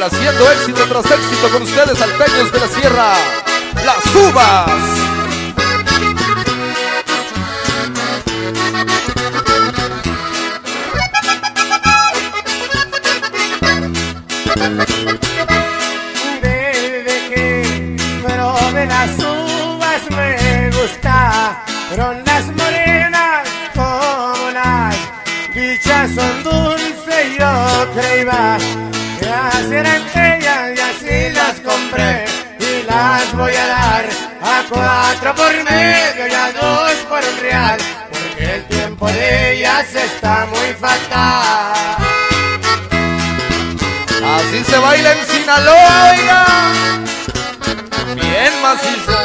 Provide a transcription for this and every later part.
haciendo éxito tras éxito con ustedes, Salteños de la Sierra, Las Uvas. Desde que probé las uvas me gustaron las morenas, como las dichas son dulces. Yo creía que eran ellas y así las compré y las voy a dar a 4 por medio y a 2 por $1, porque el tiempo de ellas está muy fatal. Así se baila en Sinaloa, oiga. Bien macizo.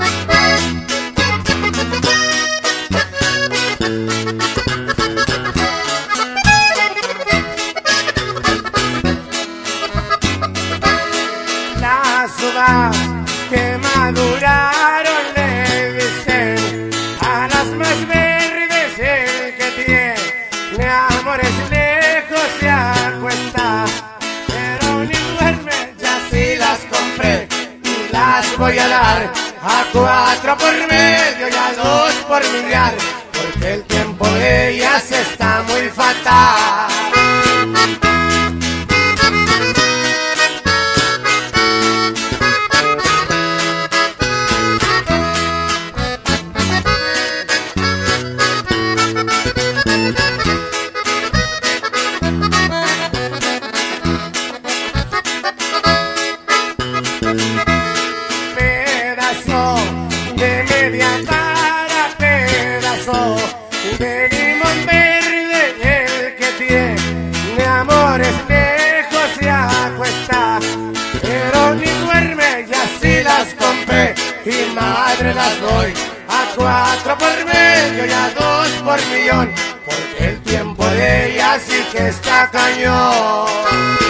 Las uvas que maduraron le dicen a las más verdes, el que tiene amores lejos se acuesta, pero ni duerme. Ya sí las compré y las voy a dar a 4 por medio y a 2 por $1, porque el tiempo de ellas está muy fatal. Pedazo de media cara, pedazo de limón verde, el que tiene amores lejos se acuesta, pero ni duerme. Y así las compré y madre las doy a 4 por medio y a 2 por $1, porque el tiempo de ellas sí que está cañón.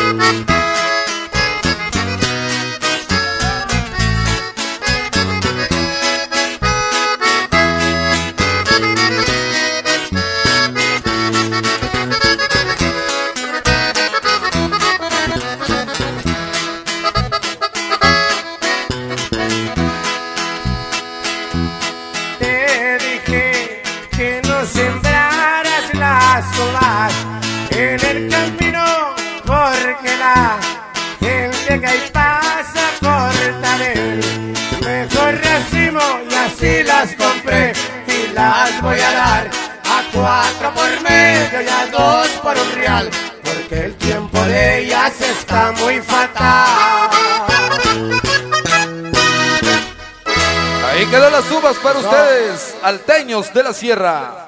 Que no sembraras las uvas en el camino, porque la gente que ahí pasa corta del mejor racimo. Y así las compré y las voy a dar a 4 por medio y a 2 por $1, porque el tiempo de ellas está muy fatal. Ahí quedan las uvas para ustedes, Salteños de la Sierra.